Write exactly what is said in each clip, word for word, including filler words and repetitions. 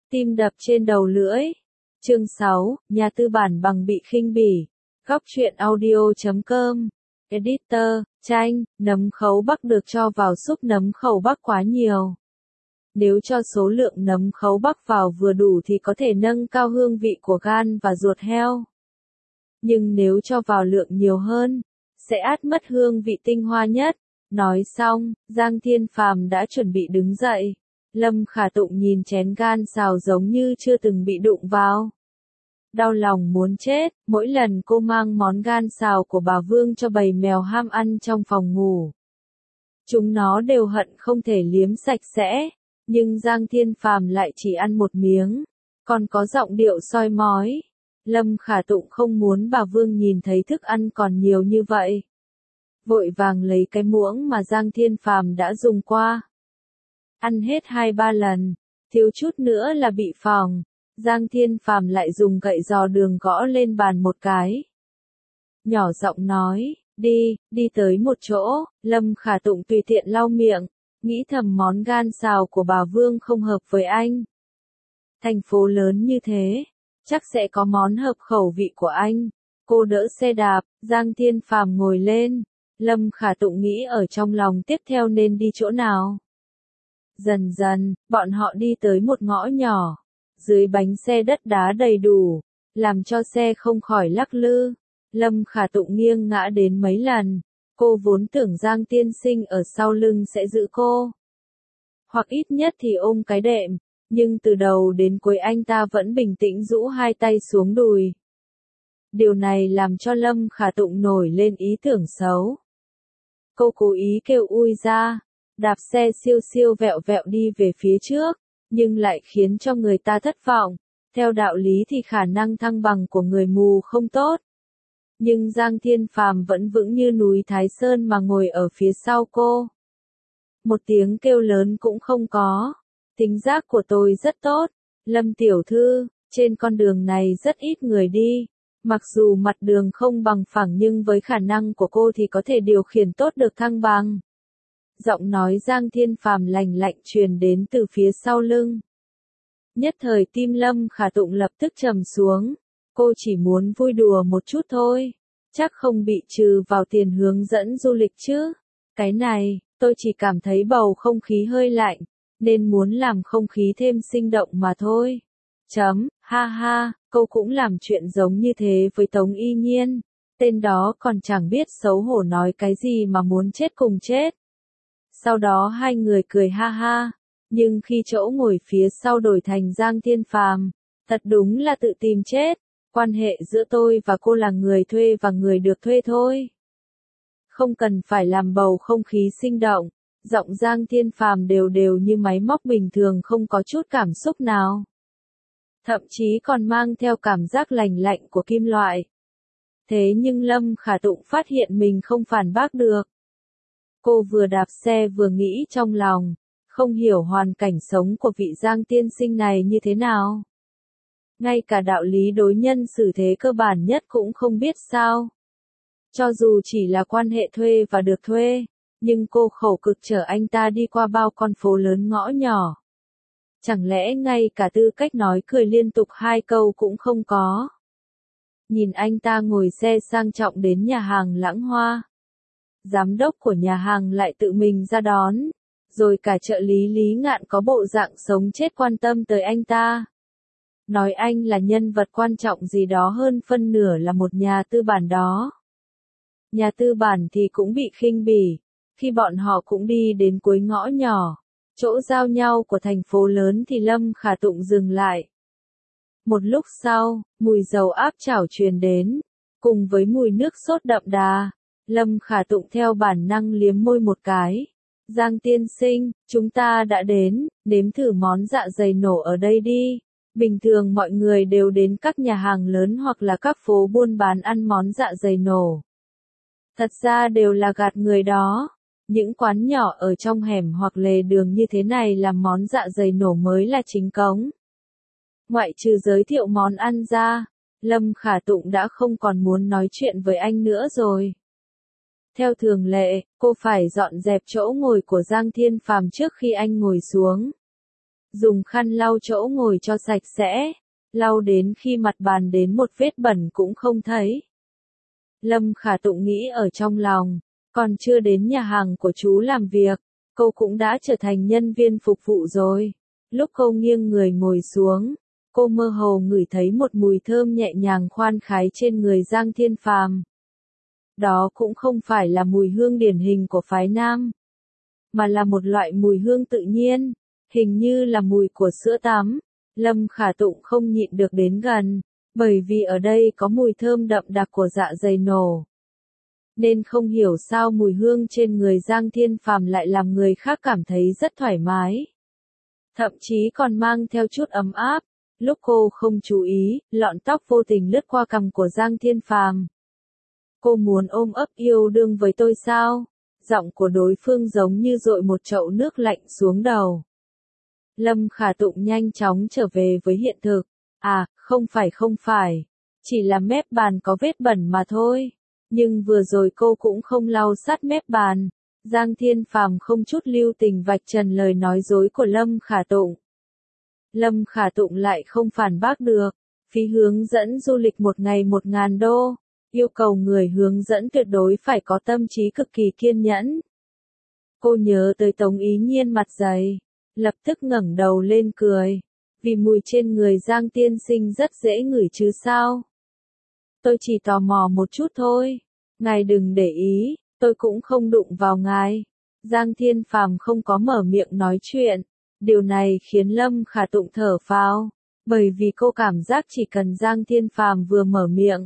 Tim đập trên đầu lưỡi. Chương sáu, nhà tư bản bằng bị khinh bỉ. Góc truyện audio chấm com. Editor, tranh, nấm khấu bắc được cho vào súp nấm khấu bắc quá nhiều. Nếu cho số lượng nấm khấu bắc vào vừa đủ thì có thể nâng cao hương vị của gan và ruột heo. Nhưng nếu cho vào lượng nhiều hơn, sẽ át mất hương vị tinh hoa nhất. Nói xong, Giang Thiên Phàm đã chuẩn bị đứng dậy. Lâm Khả Tụng nhìn chén gan xào giống như chưa từng bị đụng vào. Đau lòng muốn chết, mỗi lần cô mang món gan xào của bà Vương cho bầy mèo ham ăn trong phòng ngủ. Chúng nó đều hận không thể liếm sạch sẽ, nhưng Giang Thiên Phàm lại chỉ ăn một miếng, còn có giọng điệu soi mói. Lâm Khả Tụng không muốn bà Vương nhìn thấy thức ăn còn nhiều như vậy. Vội vàng lấy cái muỗng mà Giang Thiên Phàm đã dùng qua. Ăn hết hai ba lần, thiếu chút nữa là bị phỏng. Giang Thiên Phàm lại dùng gậy giò đường gõ lên bàn một cái. Nhỏ giọng nói, đi, đi tới một chỗ. Lâm Khả Tụng tùy tiện lau miệng, nghĩ thầm món gan xào của bà Vương không hợp với anh. Thành phố lớn như thế, chắc sẽ có món hợp khẩu vị của anh. Cô đỡ xe đạp, Giang Thiên Phàm ngồi lên. Lâm Khả Tụng nghĩ ở trong lòng tiếp theo nên đi chỗ nào. Dần dần, bọn họ đi tới một ngõ nhỏ. Dưới bánh xe đất đá đầy đủ, làm cho xe không khỏi lắc lư. Lâm Khả Tụng nghiêng ngã đến mấy lần. Cô vốn tưởng Giang tiên sinh ở sau lưng sẽ giữ cô, hoặc ít nhất thì ôm cái đệm, nhưng từ đầu đến cuối anh ta vẫn bình tĩnh rũ hai tay xuống đùi. Điều này làm cho Lâm Khả Tụng nổi lên ý tưởng xấu. Cô cố ý kêu ui ra, đạp xe siêu siêu vẹo vẹo đi về phía trước, nhưng lại khiến cho người ta thất vọng. Theo đạo lý thì khả năng thăng bằng của người mù không tốt. Nhưng Giang Thiên Phàm vẫn vững như núi Thái Sơn mà ngồi ở phía sau cô. Một tiếng kêu lớn cũng không có. Tính giác của tôi rất tốt. Lâm tiểu thư, trên con đường này rất ít người đi. Mặc dù mặt đường không bằng phẳng nhưng với khả năng của cô thì có thể điều khiển tốt được thăng bằng. Giọng nói Giang Thiên Phàm lành lạnh truyền đến từ phía sau lưng. Nhất thời tim Lâm Khả Tụng lập tức trầm xuống. Cô chỉ muốn vui đùa một chút thôi. Chắc không bị trừ vào tiền hướng dẫn du lịch chứ. Cái này, tôi chỉ cảm thấy bầu không khí hơi lạnh, nên muốn làm không khí thêm sinh động mà thôi. Chấm, ha ha, cô cũng làm chuyện giống như thế với Tống Y Nhiên. Tên đó còn chẳng biết xấu hổ nói cái gì mà muốn chết cùng chết. Sau đó hai người cười ha ha, nhưng khi chỗ ngồi phía sau đổi thành Giang Thiên Phàm, thật đúng là tự tìm chết. Quan hệ giữa tôi và cô là người thuê và người được thuê thôi. Không cần phải làm bầu không khí sinh động. Giọng Giang Thiên Phàm đều đều như máy móc bình thường, không có chút cảm xúc nào. Thậm chí còn mang theo cảm giác lành lạnh của kim loại. Thế nhưng Lâm Khả Tụng phát hiện mình không phản bác được. Cô vừa đạp xe vừa nghĩ trong lòng, không hiểu hoàn cảnh sống của vị Giang tiên sinh này như thế nào. Ngay cả đạo lý đối nhân xử thế cơ bản nhất cũng không biết sao. Cho dù chỉ là quan hệ thuê và được thuê, nhưng cô khổ cực chở anh ta đi qua bao con phố lớn ngõ nhỏ. Chẳng lẽ ngay cả tư cách nói cười liên tục hai câu cũng không có. Nhìn anh ta ngồi xe sang trọng đến nhà hàng Lãng Hoa. Giám đốc của nhà hàng lại tự mình ra đón, rồi cả trợ lý Lý Ngạn có bộ dạng sống chết quan tâm tới anh ta. Nói anh là nhân vật quan trọng gì đó, hơn phân nửa là một nhà tư bản đó. Nhà tư bản thì cũng bị khinh bỉ, khi bọn họ cũng đi đến cuối ngõ nhỏ, chỗ giao nhau của thành phố lớn thì Lâm Khả Tụng dừng lại. Một lúc sau, mùi dầu áp chảo truyền đến, cùng với mùi nước sốt đậm đà. Lâm Khả Tụng theo bản năng liếm môi một cái. Giang tiên sinh, chúng ta đã đến, nếm thử món dạ dày nổ ở đây đi. Bình thường mọi người đều đến các nhà hàng lớn hoặc là các phố buôn bán ăn món dạ dày nổ. Thật ra đều là gạt người đó. Những quán nhỏ ở trong hẻm hoặc lề đường như thế này làm món dạ dày nổ mới là chính cống. Ngoại trừ giới thiệu món ăn ra, Lâm Khả Tụng đã không còn muốn nói chuyện với anh nữa rồi. Theo thường lệ, cô phải dọn dẹp chỗ ngồi của Giang Thiên Phàm trước khi anh ngồi xuống. dùng khăn lau chỗ ngồi cho sạch sẽ, lau đến khi mặt bàn đến một vết bẩn cũng không thấy. Lâm Khả Tụng nghĩ ở trong lòng, còn chưa đến nhà hàng của chú làm việc, cô cũng đã trở thành nhân viên phục vụ rồi. Lúc cô nghiêng người ngồi xuống, cô mơ hồ ngửi thấy một mùi thơm nhẹ nhàng khoan khoái trên người Giang Thiên Phàm. Đó cũng không phải là mùi hương điển hình của phái nam, mà là một loại mùi hương tự nhiên, hình như là mùi của sữa tắm. Lâm Khả Tụng không nhịn được đến gần, bởi vì ở đây có mùi thơm đậm đặc của dạ dày nổ. Nên không hiểu sao mùi hương trên người Giang Thiên Phàm lại làm người khác cảm thấy rất thoải mái. Thậm chí còn mang theo chút ấm áp. Lúc cô không chú ý, lọn tóc vô tình lướt qua cằm của Giang Thiên Phàm. Cô muốn ôm ấp yêu đương với tôi sao? Giọng của đối phương giống như dội một chậu nước lạnh xuống đầu. Lâm Khả Tụng nhanh chóng trở về với hiện thực. À, không phải không phải. Chỉ là mép bàn có vết bẩn mà thôi. Nhưng vừa rồi cô cũng không lau sát mép bàn. Giang Thiên Phàm không chút lưu tình vạch trần lời nói dối của Lâm Khả Tụng. Lâm Khả Tụng lại không phản bác được. Phí hướng dẫn du lịch một ngày một ngàn đô. Yêu cầu người hướng dẫn tuyệt đối phải có tâm trí cực kỳ kiên nhẫn. Cô nhớ tới Tống Ý Nhiên mặt dày, lập tức ngẩng đầu lên cười. Vì mùi trên người Giang tiên sinh rất dễ ngửi chứ sao? Tôi chỉ tò mò một chút thôi. Ngài đừng để ý, tôi cũng không đụng vào ngài. Giang Thiên Phàm không có mở miệng nói chuyện. Điều này khiến Lâm Khả Tụng thở phào, bởi vì cô cảm giác chỉ cần Giang Thiên Phàm vừa mở miệng,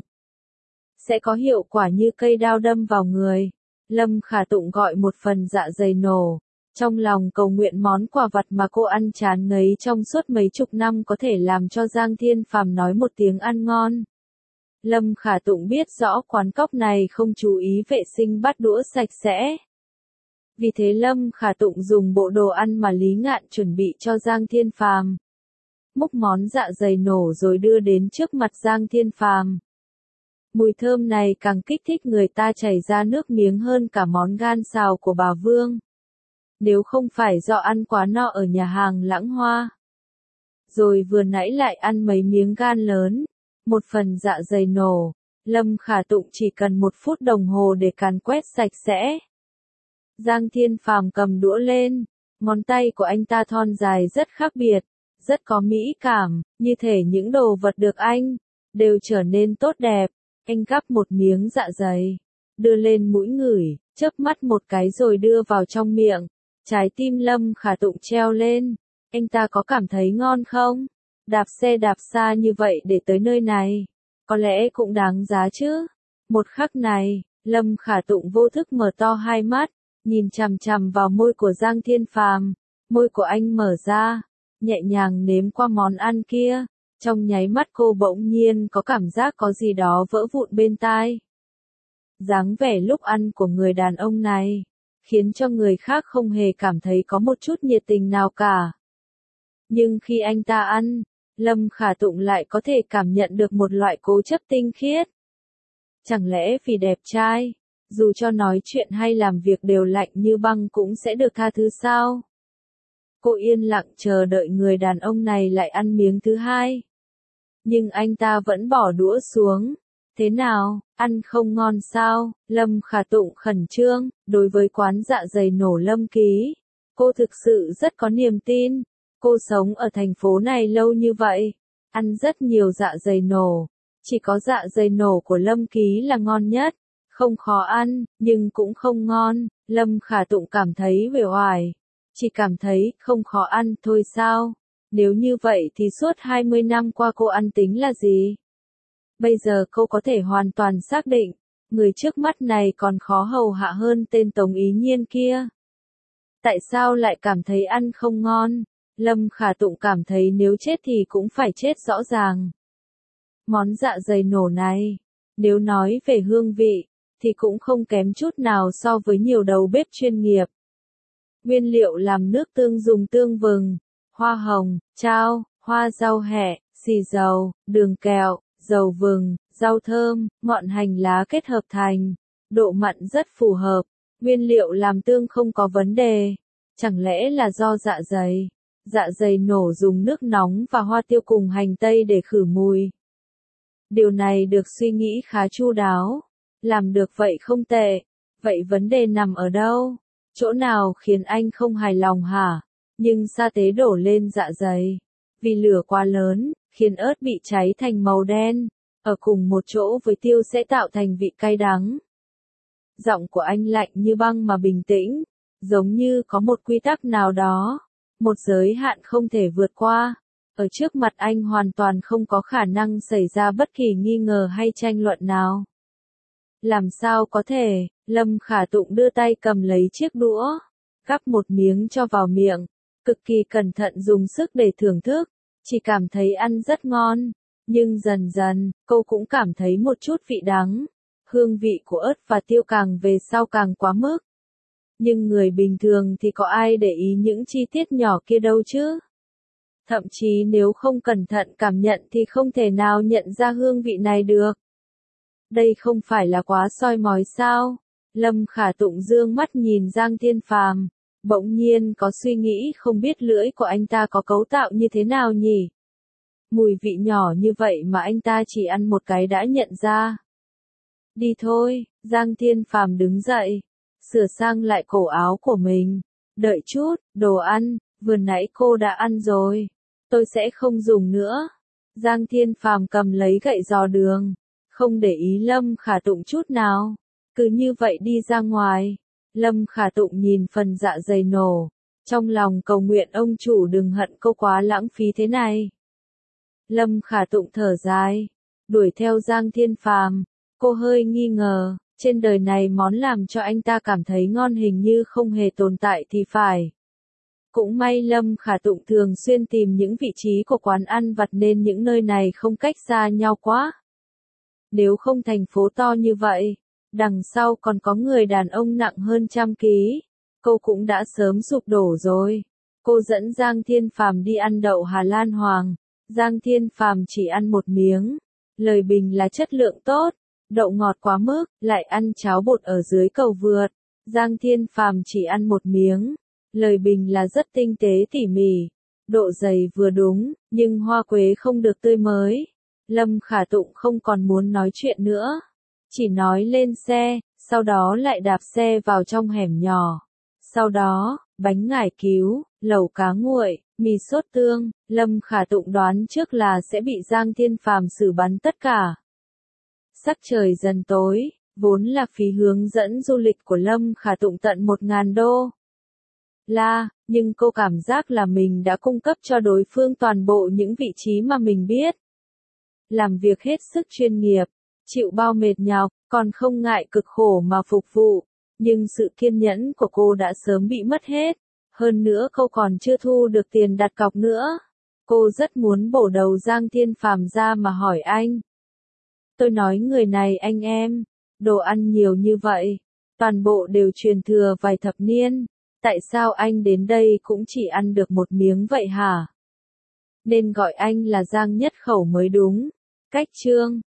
sẽ có hiệu quả như cây đao đâm vào người. Lâm Khả Tụng gọi một phần dạ dày nổ, trong lòng cầu nguyện món quà vặt mà cô ăn chán ngấy trong suốt mấy chục năm có thể làm cho Giang Thiên Phàm nói một tiếng ăn ngon. Lâm Khả Tụng biết rõ quán cóc này không chú ý vệ sinh bát đũa sạch sẽ. Vì thế Lâm Khả Tụng dùng bộ đồ ăn mà Lý Ngạn chuẩn bị cho Giang Thiên Phàm. Múc món dạ dày nổ rồi đưa đến trước mặt Giang Thiên Phàm. Mùi thơm này càng kích thích người ta chảy ra nước miếng hơn cả món gan xào của bà Vương. Nếu không phải do ăn quá no ở nhà hàng Lãng Hoa, rồi vừa nãy lại ăn mấy miếng gan lớn, một phần dạ dày nổ, Lâm Khả Tụng chỉ cần một phút đồng hồ để càn quét sạch sẽ. Giang Thiên Phàm cầm đũa lên, ngón tay của anh ta thon dài rất khác biệt, rất có mỹ cảm, như thể những đồ vật được anh đều trở nên tốt đẹp. Anh gắp một miếng dạ dày, đưa lên mũi ngửi, chớp mắt một cái rồi đưa vào trong miệng. Trái tim Lâm Khả Tụng treo lên. Anh ta có cảm thấy ngon không? Đạp xe đạp xa như vậy để tới nơi này, có lẽ cũng đáng giá chứ. Một khắc này, Lâm Khả Tụng vô thức mở to hai mắt, nhìn chằm chằm vào môi của Giang Thiên Phàm. Môi của anh mở ra, nhẹ nhàng nếm qua món ăn kia. Trong nháy mắt cô bỗng nhiên có cảm giác có gì đó vỡ vụn bên tai. Dáng vẻ lúc ăn của người đàn ông này, khiến cho người khác không hề cảm thấy có một chút nhiệt tình nào cả. Nhưng khi anh ta ăn, Lâm Khả Tụng lại có thể cảm nhận được một loại cố chấp tinh khiết. Chẳng lẽ vì đẹp trai, dù cho nói chuyện hay làm việc đều lạnh như băng cũng sẽ được tha thứ sao? Cô yên lặng chờ đợi người đàn ông này lại ăn miếng thứ hai. Nhưng anh ta vẫn bỏ đũa xuống. Thế nào, ăn không ngon sao? Lâm Khả Tụng khẩn trương, đối với quán dạ dày nổ Lâm Ký. Cô thực sự rất có niềm tin. Cô sống ở thành phố này lâu như vậy, ăn rất nhiều dạ dày nổ. Chỉ có dạ dày nổ của Lâm Ký là ngon nhất. Không khó ăn, nhưng cũng không ngon. Lâm Khả Tụng cảm thấy uể oải. Chỉ cảm thấy không khó ăn thôi sao? Nếu như vậy thì suốt hai mươi năm qua cô ăn tính là gì? Bây giờ cô có thể hoàn toàn xác định, người trước mắt này còn khó hầu hạ hơn tên Tống Ý Nhiên kia. Tại sao lại cảm thấy ăn không ngon? Lâm Khả Tụng cảm thấy nếu chết thì cũng phải chết rõ ràng. Món dạ dày nổ này, nếu nói về hương vị, thì cũng không kém chút nào so với nhiều đầu bếp chuyên nghiệp. Nguyên liệu làm nước tương dùng tương vừng, hoa hồng, chao, hoa rau hẹ, xì dầu, đường kẹo, dầu vừng, rau thơm, ngọn hành lá kết hợp thành. Độ mặn rất phù hợp. Nguyên liệu làm tương không có vấn đề. Chẳng lẽ là do dạ dày? Dạ dày nổ dùng nước nóng và hoa tiêu cùng hành tây để khử mùi. Điều này được suy nghĩ khá chu đáo. Làm được vậy không tệ. Vậy vấn đề nằm ở đâu? Chỗ nào khiến anh không hài lòng hả? Nhưng sa tế đổ lên dạ dày. Vì lửa quá lớn, khiến ớt bị cháy thành màu đen. Ở cùng một chỗ với tiêu sẽ tạo thành vị cay đắng. Giọng của anh lạnh như băng mà bình tĩnh. Giống như có một quy tắc nào đó. Một giới hạn không thể vượt qua. Ở trước mặt anh hoàn toàn không có khả năng xảy ra bất kỳ nghi ngờ hay tranh luận nào. Làm sao có thể? Lâm Khả Tụng đưa tay cầm lấy chiếc đũa, gắp một miếng cho vào miệng, cực kỳ cẩn thận dùng sức để thưởng thức, chỉ cảm thấy ăn rất ngon, nhưng dần dần, cô cũng cảm thấy một chút vị đắng. Hương vị của ớt và tiêu càng về sau càng quá mức. Nhưng người bình thường thì có ai để ý những chi tiết nhỏ kia đâu chứ? Thậm chí nếu không cẩn thận cảm nhận thì không thể nào nhận ra hương vị này được. Đây không phải là quá soi mói sao? Lâm Khả Tụng dương mắt nhìn Giang Thiên Phàm, bỗng nhiên có suy nghĩ không biết lưỡi của anh ta có cấu tạo như thế nào nhỉ? Mùi vị nhỏ như vậy mà anh ta chỉ ăn một cái đã nhận ra. Đi thôi, Giang Thiên Phàm đứng dậy, sửa sang lại cổ áo của mình. Đợi chút, đồ ăn, vừa nãy cô đã ăn rồi. Tôi sẽ không dùng nữa. Giang Thiên Phàm cầm lấy gậy giò đường, không để ý Lâm Khả Tụng chút nào. Cứ như vậy đi ra ngoài. Lâm Khả Tụng nhìn phần dạ dày nổ. Trong lòng cầu nguyện ông chủ đừng hận cô quá lãng phí thế này. Lâm Khả Tụng thở dài, đuổi theo Giang Thiên Phàm. Cô hơi nghi ngờ, trên đời này món làm cho anh ta cảm thấy ngon hình như không hề tồn tại thì phải. Cũng may Lâm Khả Tụng thường xuyên tìm những vị trí của quán ăn vặt nên những nơi này không cách xa nhau quá. Nếu không thành phố to như vậy, đằng sau còn có người đàn ông nặng hơn trăm ký, cô cũng đã sớm sụp đổ rồi. Cô dẫn Giang Thiên Phàm đi ăn đậu Hà Lan Hoàng. Giang Thiên Phàm chỉ ăn một miếng. Lời bình là chất lượng tốt, đậu ngọt quá mức, lại ăn cháo bột ở dưới cầu vượt. Giang Thiên Phàm chỉ ăn một miếng. Lời bình là rất tinh tế tỉ mỉ, độ dày vừa đúng, nhưng hoa quế không được tươi mới. Lâm Khả Tụng không còn muốn nói chuyện nữa, chỉ nói lên xe, sau đó lại đạp xe vào trong hẻm nhỏ. Sau đó, bánh ngải cứu, lẩu cá nguội, mì sốt tương, Lâm Khả Tụng đoán trước là sẽ bị Giang Thiên Phàm xử bắn tất cả. Sắc trời dần tối, vốn là phí hướng dẫn du lịch của Lâm Khả Tụng tận một ngàn đô. La, nhưng cô cảm giác là mình đã cung cấp cho đối phương toàn bộ những vị trí mà mình biết. Làm việc hết sức chuyên nghiệp, chịu bao mệt nhọc, còn không ngại cực khổ mà phục vụ. Nhưng sự kiên nhẫn của cô đã sớm bị mất hết. Hơn nữa cô còn chưa thu được tiền đặt cọc nữa. Cô rất muốn bổ đầu Giang Thiên Phàm ra mà hỏi anh. Tôi nói người này anh em, đồ ăn nhiều như vậy, toàn bộ đều truyền thừa vài thập niên. Tại sao anh đến đây cũng chỉ ăn được một miếng vậy hả? Nên gọi anh là Giang Nhất Khẩu mới đúng. Cách chương